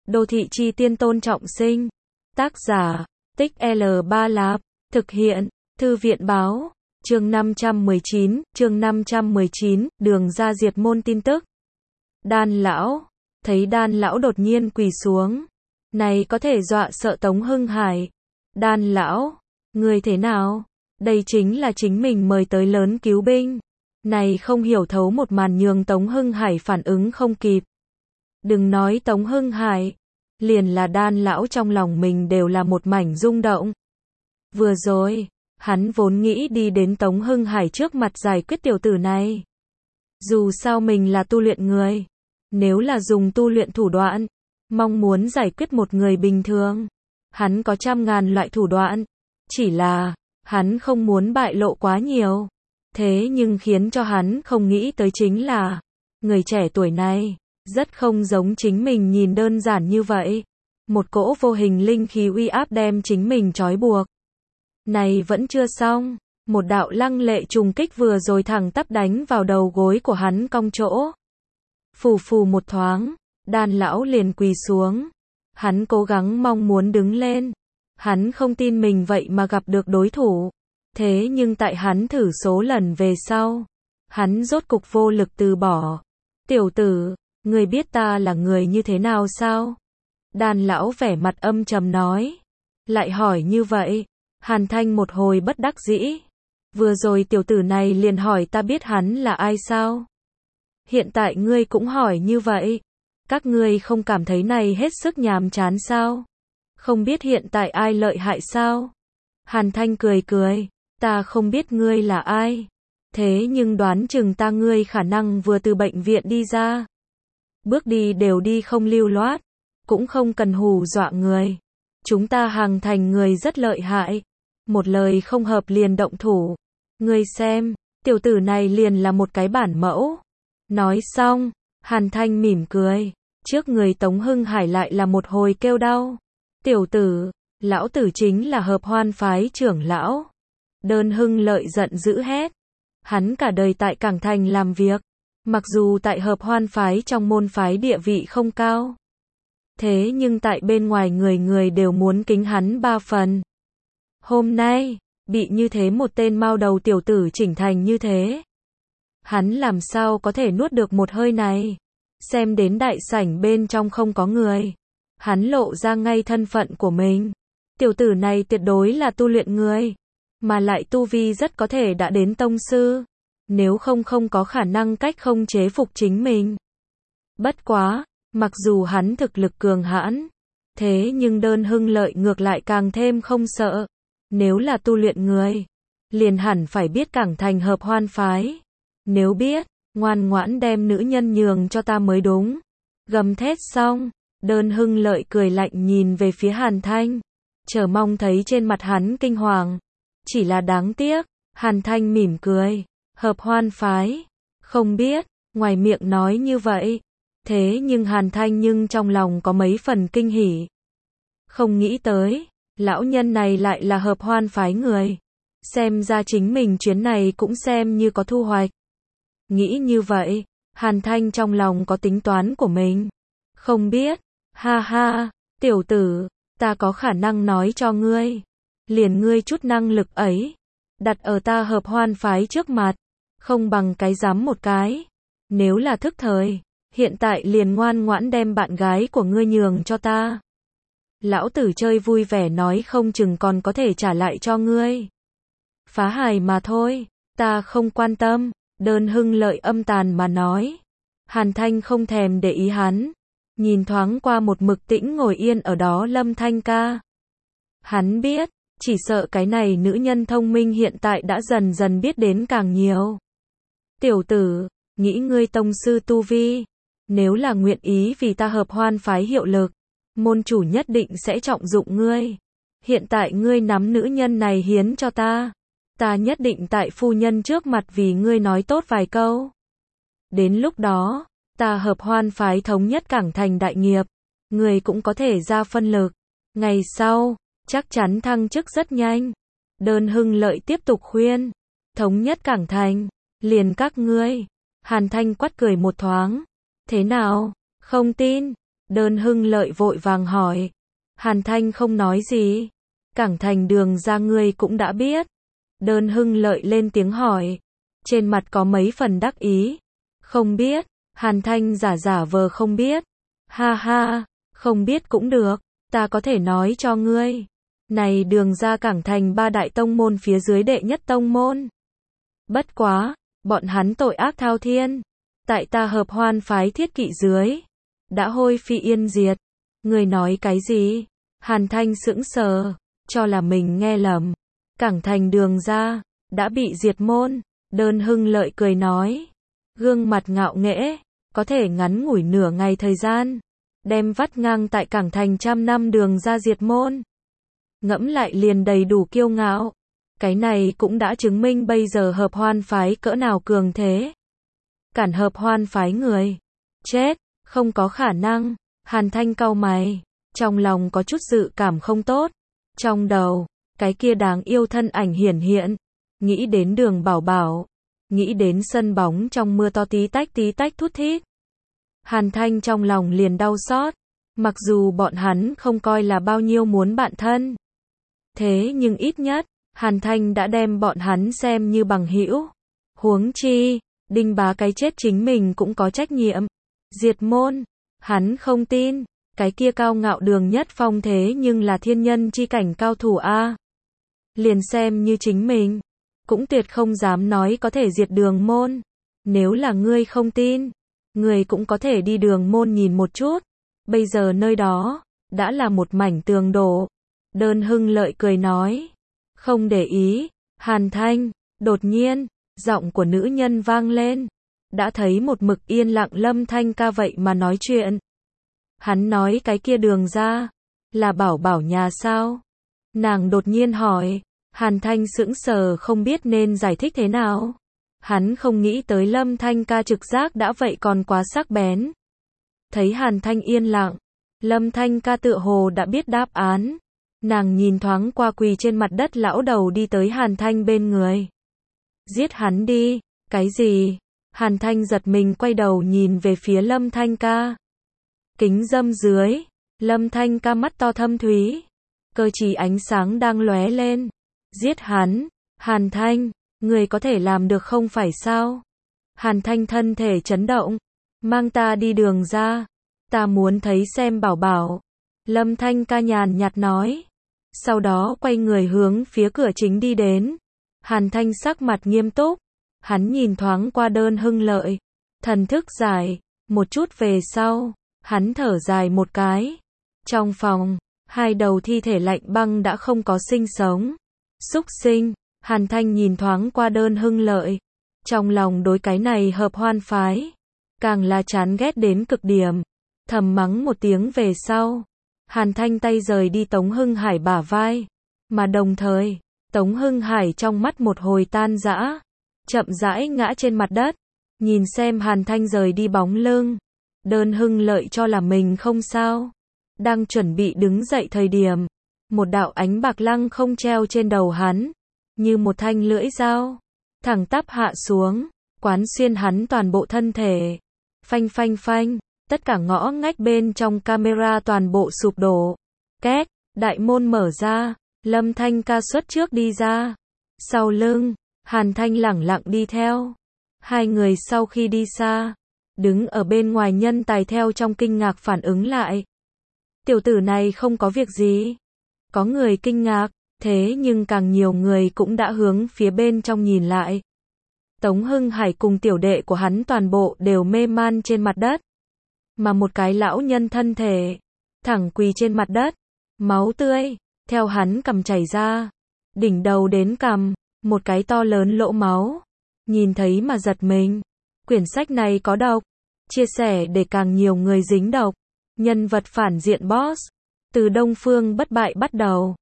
Đô thị chi tiên Tôn Trọng Sinh. Tác giả, Tích L3 Lạp. Thực hiện, Thư viện báo. Chương 519, đường ra diệt môn tin tức. Đan lão. Thấy Đan lão đột nhiên quỳ xuống. Này có thể dọa sợ Tống Hưng Hải. Đan lão, người thế nào? Đây chính là chính mình mời tới lớn cứu binh. Này không hiểu thấu một màn nhường Tống Hưng Hải phản ứng không kịp. Đừng nói Tống Hưng Hải, liền là Đan lão trong lòng mình đều là một mảnh rung động. Vừa rồi, hắn vốn nghĩ đi đến Tống Hưng Hải trước mặt giải quyết tiểu tử này. Dù sao mình là tu luyện người, nếu là dùng tu luyện thủ đoạn, mong muốn giải quyết một người bình thường, hắn có trăm ngàn loại thủ đoạn, chỉ là, hắn không muốn bại lộ quá nhiều. Thế nhưng khiến cho hắn không nghĩ tới chính là, người trẻ tuổi này, rất không giống chính mình nhìn đơn giản như vậy. Một cỗ vô hình linh khí uy áp đem chính mình trói buộc. Này vẫn chưa xong, một đạo lăng lệ trùng kích vừa rồi thẳng tắp đánh vào đầu gối của hắn cong chỗ. Phù phù một thoáng, Đan lão liền quỳ xuống. Hắn cố gắng mong muốn đứng lên. Hắn không tin mình vậy mà gặp được đối thủ. Thế nhưng tại hắn thử số lần về sau, hắn rốt cục vô lực từ bỏ. Tiểu tử, ngươi biết ta là người như thế nào sao? Đan lão vẻ mặt âm trầm nói. Lại hỏi như vậy, Hàn Thanh một hồi bất đắc dĩ. Vừa rồi tiểu tử này liền hỏi ta biết hắn là ai sao? Hiện tại ngươi cũng hỏi như vậy. Các ngươi không cảm thấy này hết sức nhàm chán sao? Không biết hiện tại ai lợi hại sao? Hàn Thanh cười cười. Ta không biết ngươi là ai. Thế nhưng đoán chừng ta ngươi khả năng vừa từ bệnh viện đi ra. Bước đi đều đi không lưu loát. Cũng không cần hù dọa người. Chúng ta Hàng Thành người rất lợi hại. Một lời không hợp liền động thủ. Ngươi xem, tiểu tử này liền là một cái bản mẫu. Nói xong, Hàn Thanh mỉm cười. Trước người Tống Hưng Hải lại là một hồi kêu đau. Tiểu tử, lão tử chính là Hợp Hoan phái trưởng lão. Đơn Hưng Lợi giận dữ hét. Hắn cả đời tại Cảng Thành làm việc. Mặc dù tại Hợp Hoan phái trong môn phái địa vị không cao. Thế nhưng tại bên ngoài người người đều muốn kính hắn 3 phần. Hôm nay, bị như thế một tên mao đầu tiểu tử chỉnh thành như thế. Hắn làm sao có thể nuốt được một hơi này. Xem đến đại sảnh bên trong không có người. Hắn lộ ra ngay thân phận của mình. Tiểu tử này tuyệt đối là tu luyện người. Mà lại tu vi rất có thể đã đến tông sư. Nếu không có khả năng cách không chế phục chính mình. Bất quá, mặc dù hắn thực lực cường hãn. Thế nhưng Đơn Hưng Lợi ngược lại càng thêm không sợ. Nếu là tu luyện người, liền hẳn phải biết Cảng Thành Hợp Hoan phái. Nếu biết, ngoan ngoãn đem nữ nhân nhường cho ta mới đúng. Gầm thét xong, Đơn Hưng Lợi cười lạnh nhìn về phía Hàn Thanh. Chờ mong thấy trên mặt hắn kinh hoàng. Chỉ là đáng tiếc, Hàn Thanh mỉm cười. Hợp Hoan phái. Không biết, ngoài miệng nói như vậy. Thế nhưng Hàn Thanh nhưng trong lòng có mấy phần kinh hỉ. Không nghĩ tới, lão nhân này lại là Hợp Hoan phái người. Xem ra chính mình chuyến này cũng xem như có thu hoạch. Nghĩ như vậy, Hàn Thanh trong lòng có tính toán của mình. Không biết, ha ha, tiểu tử, ta có khả năng nói cho ngươi. Liền ngươi chút năng lực ấy, đặt ở ta Hợp Hoan phái trước mặt, không bằng cái dám một cái. Nếu là thức thời, hiện tại liền ngoan ngoãn đem bạn gái của ngươi nhường cho ta. Lão tử chơi vui vẻ nói không chừng còn có thể trả lại cho ngươi. Phá hài mà thôi, ta không quan tâm. Đơn Hưng Lợi âm tàn mà nói. Hàn Thanh không thèm để ý hắn. Nhìn thoáng qua một mực tĩnh ngồi yên ở đó Lâm Thanh ca. Hắn biết, chỉ sợ cái này nữ nhân thông minh hiện tại đã dần dần biết đến càng nhiều. Tiểu tử, nghĩ ngươi tông sư tu vi. Nếu là nguyện ý vì ta Hợp Hoan phái hiệu lực, môn chủ nhất định sẽ trọng dụng ngươi. Hiện tại ngươi nắm nữ nhân này hiến cho ta. Ta nhất định tại phu nhân trước mặt vì ngươi nói tốt vài câu. Đến lúc đó, ta Hợp Hoan phái thống nhất Cảng Thành đại nghiệp. Ngươi cũng có thể ra phân lực. Ngày sau, chắc chắn thăng chức rất nhanh. Đơn Hưng Lợi tiếp tục khuyên. Thống nhất Cảng Thành, liền các ngươi. Hàn Thanh quát cười một thoáng. Thế nào, không tin? Đơn Hưng Lợi vội vàng hỏi. Hàn Thanh không nói gì. Cảng Thành Đường ra ngươi cũng đã biết. Đơn Hưng Lợi lên tiếng hỏi. Trên mặt có mấy phần đắc ý. Không biết. Hàn Thanh giả giả vờ không biết. Ha ha, không biết cũng được, ta có thể nói cho ngươi. Này Đường ra Cảng Thành ba đại tông môn phía dưới đệ nhất tông môn. Bất quá, bọn hắn tội ác thao thiên. Tại ta Hợp Hoan phái thiết kỵ dưới. Đã hôi phi yên diệt. Ngươi nói cái gì? Hàn Thanh sững sờ, cho là mình nghe lầm. Cảng Thành Đường ra, đã bị diệt môn. Đơn Hưng Lợi cười nói. Gương mặt ngạo nghễ, có thể ngắn ngủi nửa ngày thời gian. Đem vắt ngang tại Cảng Thành 100 năm Đường ra diệt môn. Ngẫm lại liền đầy đủ kiêu ngạo. Cái này cũng đã chứng minh bây giờ Hợp Hoan phái cỡ nào cường thế. Cản Hợp Hoan phái người. Chết, không có khả năng. Hàn Thanh cau mày. Trong lòng có chút dự cảm không tốt. Trong đầu, cái kia đáng yêu thân ảnh hiển hiện. Nghĩ đến Đường Bảo Bảo. Nghĩ đến sân bóng trong mưa to tí tách thút thít. Hàn Thanh trong lòng liền đau xót. Mặc dù bọn hắn không coi là bao nhiêu muốn bạn thân. Thế nhưng ít nhất, Hàn Thanh đã đem bọn hắn xem như bằng hữu. Huống chi, Đinh Bá cái chết chính mình cũng có trách nhiệm. Diệt môn, hắn không tin, cái kia cao ngạo Đường Nhất Phong thế nhưng là thiên nhân chi cảnh cao thủ a. Liền xem như chính mình, cũng tuyệt không dám nói có thể diệt Đường môn. Nếu là ngươi không tin, ngươi cũng có thể đi Đường môn nhìn một chút. Bây giờ nơi đó, đã là một mảnh tường đổ. Đơn Hưng Lợi cười nói. Không để ý, Hàn Thanh, đột nhiên, giọng của nữ nhân vang lên. Đã thấy một mực yên lặng Lâm Thanh ca vậy mà nói chuyện. Hắn nói cái kia Đường ra, là Bảo Bảo nhà sao? Nàng đột nhiên hỏi. Hàn Thanh sững sờ không biết nên giải thích thế nào. Hắn không nghĩ tới Lâm Thanh ca trực giác đã vậy còn quá sắc bén. Thấy Hàn Thanh yên lặng, Lâm Thanh ca tựa hồ đã biết đáp án. Nàng nhìn thoáng qua quỳ trên mặt đất lão đầu đi tới Hàn Thanh bên người. Giết hắn đi, cái gì? Hàn Thanh giật mình quay đầu nhìn về phía Lâm Thanh ca. Kính dâm dưới, Lâm Thanh ca mắt to thâm thúy. Cơ trí ánh sáng đang lóe lên. Giết hắn, Hàn Thanh, người có thể làm được không phải sao? Hàn Thanh thân thể chấn động. Mang ta đi Đường ra. Ta muốn thấy xem Bảo Bảo. Lâm Thanh ca nhàn nhạt nói. Sau đó quay người hướng phía cửa chính đi đến. Hàn Thanh sắc mặt nghiêm túc. Hắn nhìn thoáng qua Đơn Hưng Lợi. Thần thức giải. Một chút về sau. Hắn thở dài một cái. Trong phòng, hai đầu thi thể lạnh băng đã không có sinh sống. Súc sinh. Hàn Thanh nhìn thoáng qua Đơn Hưng Lợi. Trong lòng đối cái này Hợp Hoan phái. Càng là chán ghét đến cực điểm. Thầm mắng một tiếng về sau. Hàn Thanh tay rời đi Tống Hưng Hải bả vai. Mà đồng thời, Tống Hưng Hải trong mắt một hồi tan rã. Chậm rãi ngã trên mặt đất. Nhìn xem Hàn Thanh rời đi bóng lưng. Đơn Hưng Lợi cho là mình không sao. Đang chuẩn bị đứng dậy thời điểm. Một đạo ánh bạc lăng không treo trên đầu hắn. Như một thanh lưỡi dao. Thẳng tắp hạ xuống. Quán xuyên hắn toàn bộ thân thể. Phanh phanh phanh. Tất cả ngõ ngách bên trong camera toàn bộ sụp đổ. Két, đại môn mở ra. Lâm Thanh ca xuất trước đi ra. Sau lưng, Hàn Thanh lẳng lặng đi theo. Hai người sau khi đi xa, đứng ở bên ngoài nhân tài theo trong kinh ngạc phản ứng lại. Tiểu tử này không có việc gì. Có người kinh ngạc, thế nhưng càng nhiều người cũng đã hướng phía bên trong nhìn lại. Tống Hưng Hải cùng tiểu đệ của hắn toàn bộ đều mê man trên mặt đất. Mà một cái lão nhân thân thể, thẳng quỳ trên mặt đất, máu tươi, theo hắn cằm chảy ra. Đỉnh đầu đến cằm, một cái to lớn lỗ máu. Nhìn thấy mà giật mình. Quyển sách này có độc. Chia sẻ để càng nhiều người dính độc. Nhân vật phản diện boss. Từ Đông Phương Bất Bại bắt đầu.